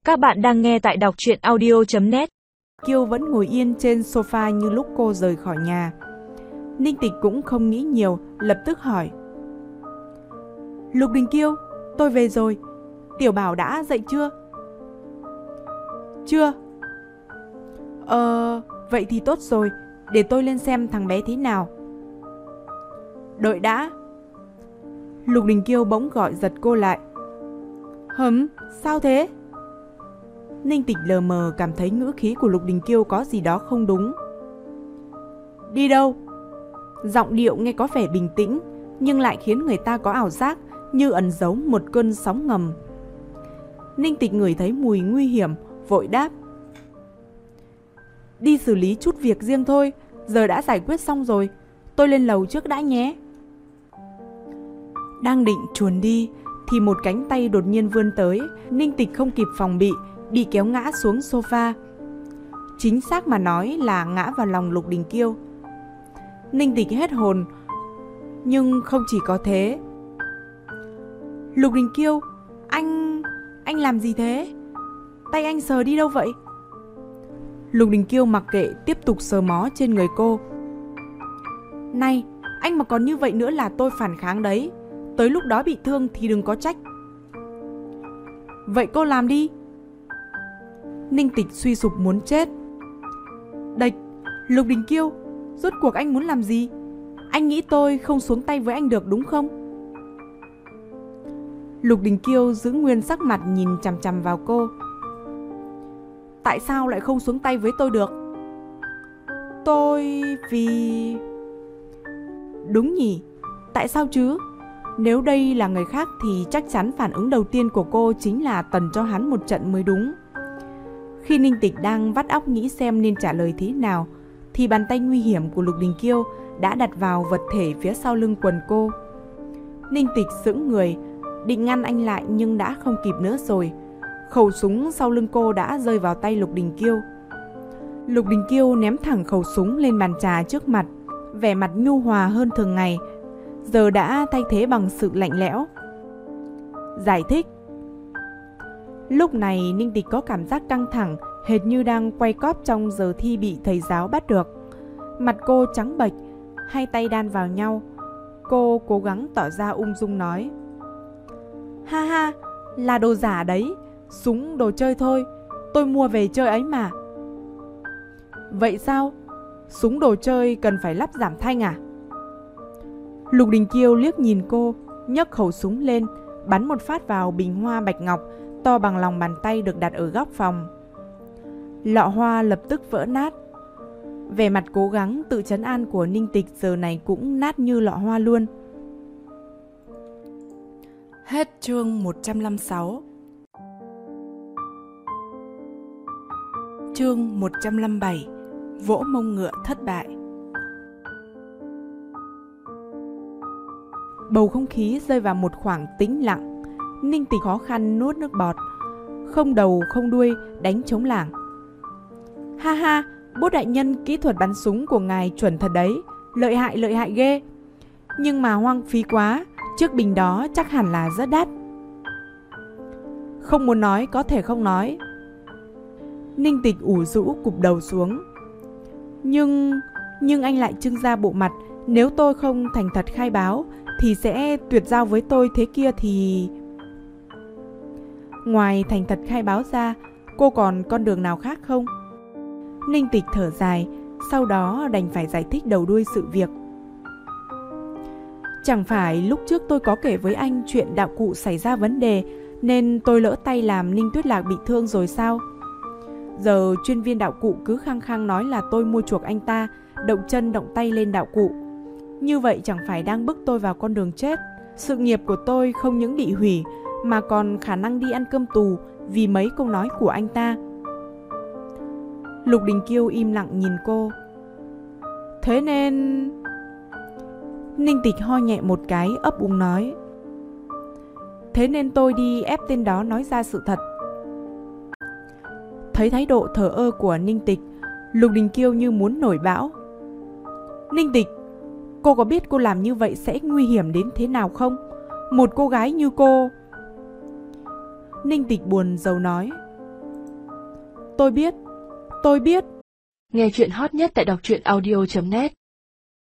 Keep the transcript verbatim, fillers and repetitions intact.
Các bạn đang nghe tại đọc truyện audio chấm net. Kiêu vẫn ngồi yên trên sofa như lúc cô rời khỏi nhà. Ninh Tịch cũng không nghĩ nhiều, lập tức hỏi: Lục Đình Kiêu, tôi về rồi. Tiểu Bảo đã dậy chưa? Chưa. Ờ, vậy thì tốt rồi, để tôi lên xem thằng bé thế nào. Đợi đã. Lục Đình Kiêu bỗng gọi giật cô lại. Hửm, sao thế? Ninh Tịch lờ mờ cảm thấy ngữ khí của Lục Đình Kiêu có gì đó không đúng. Đi đâu? Giọng điệu nghe có vẻ bình tĩnh, nhưng lại khiến người ta có ảo giác như ẩn giấu một cơn sóng ngầm. Ninh Tịch ngửi thấy mùi nguy hiểm, vội đáp: Đi xử lý chút việc riêng thôi, giờ đã giải quyết xong rồi. Tôi lên lầu trước đã nhé. Đang định chuồn đi thì một cánh tay đột nhiên vươn tới. Ninh Tịch không kịp phòng bị, bị kéo ngã xuống sofa. Chính xác mà nói là ngã vào lòng Lục Đình Kiêu. Ninh Tịch hết hồn. Nhưng không chỉ có thế. Lục Đình Kiêu, anh... anh làm gì thế? Tay anh sờ đi đâu vậy? Lục Đình Kiêu mặc kệ, tiếp tục sờ mó trên người cô. Này, anh mà còn như vậy nữa là tôi phản kháng đấy. Tới lúc đó bị thương thì đừng có trách. Vậy cô làm đi. Ninh Tịch suy sụp muốn chết. Địch, Lục Đình Kiêu, rốt cuộc anh muốn làm gì? Anh nghĩ tôi không xuống tay với anh được đúng không? Lục Đình Kiêu giữ nguyên sắc mặt nhìn chằm chằm vào cô. Tại sao lại không xuống tay với tôi được? Tôi... vì... Đúng nhỉ, tại sao chứ? Nếu đây là người khác thì chắc chắn phản ứng đầu tiên của cô chính là tần cho hắn một trận mới đúng. Khi Ninh Tịch đang vắt óc nghĩ xem nên trả lời thế nào, thì bàn tay nguy hiểm của Lục Đình Kiêu đã đặt vào vật thể phía sau lưng quần cô. Ninh Tịch sững người, định ngăn anh lại nhưng đã không kịp nữa rồi. Khẩu súng sau lưng cô đã rơi vào tay Lục Đình Kiêu. Lục Đình Kiêu ném thẳng khẩu súng lên bàn trà trước mặt, vẻ mặt nhu hòa hơn thường ngày, giờ đã thay thế bằng sự lạnh lẽo. Giải thích. Lúc này Ninh Tịch có cảm giác căng thẳng, hệt như đang quay cóp trong giờ thi bị thầy giáo bắt được. Mặt cô trắng bệch, hai tay đan vào nhau. Cô cố gắng tỏ ra ung dung nói: Ha ha, là đồ giả đấy, súng đồ chơi thôi, tôi mua về chơi ấy mà. Vậy sao? Súng đồ chơi cần phải lắp giảm thanh à? Lục Đình Kiêu liếc nhìn cô, nhấc khẩu súng lên, bắn một phát vào bình hoa bạch ngọc to bằng lòng bàn tay được đặt ở góc phòng. Lọ hoa lập tức vỡ nát. Vẻ mặt cố gắng tự trấn an của Ninh Tịch giờ này cũng nát như lọ hoa luôn. Hết chương một trăm lẻ sáu. Chương một trăm lẻ bảy. Vỗ mông ngựa thất bại. Bầu không khí rơi vào một khoảng tĩnh lặng. Ninh Tịch khó khăn nuốt nước bọt, không đầu không đuôi đánh trống lảng. Ha ha, bố đại nhân, kỹ thuật bắn súng của ngài chuẩn thật đấy, lợi hại lợi hại ghê. Nhưng mà hoang phí quá, chiếc bình đó chắc hẳn là rất đắt. Không muốn nói có thể không nói. Ninh Tịch ủ rũ cụp đầu xuống. Nhưng, nhưng anh lại trưng ra bộ mặt, nếu tôi không thành thật khai báo thì sẽ tuyệt giao với tôi thế kia thì... Ngoài thành thật khai báo ra, cô còn con đường nào khác không? Ninh Tịch thở dài, sau đó đành phải giải thích đầu đuôi sự việc. Chẳng phải lúc trước tôi có kể với anh chuyện đạo cụ xảy ra vấn đề nên tôi lỡ tay làm Ninh Tuyết Lạc bị thương rồi sao? Giờ chuyên viên đạo cụ cứ khăng khăng nói là tôi mua chuộc anh ta, động chân động tay lên đạo cụ. Như vậy chẳng phải đang bức tôi vào con đường chết. Sự nghiệp của tôi không những bị hủy mà còn khả năng đi ăn cơm tù vì mấy câu nói của anh ta. Lục Đình Kiêu im lặng nhìn cô. Thế nên... Ninh Tịch ho nhẹ một cái, ấp úng nói: Thế nên tôi đi ép tên đó nói ra sự thật. Thấy thái độ thờ ơ của Ninh Tịch, Lục Đình Kiêu như muốn nổi bão. Ninh Tịch, cô có biết cô làm như vậy sẽ nguy hiểm đến thế nào không? Một cô gái như cô... Ninh Tịch buồn rầu nói: Tôi biết. Tôi biết. Nghe chuyện hot nhất tại đọc truyện audio chấm net.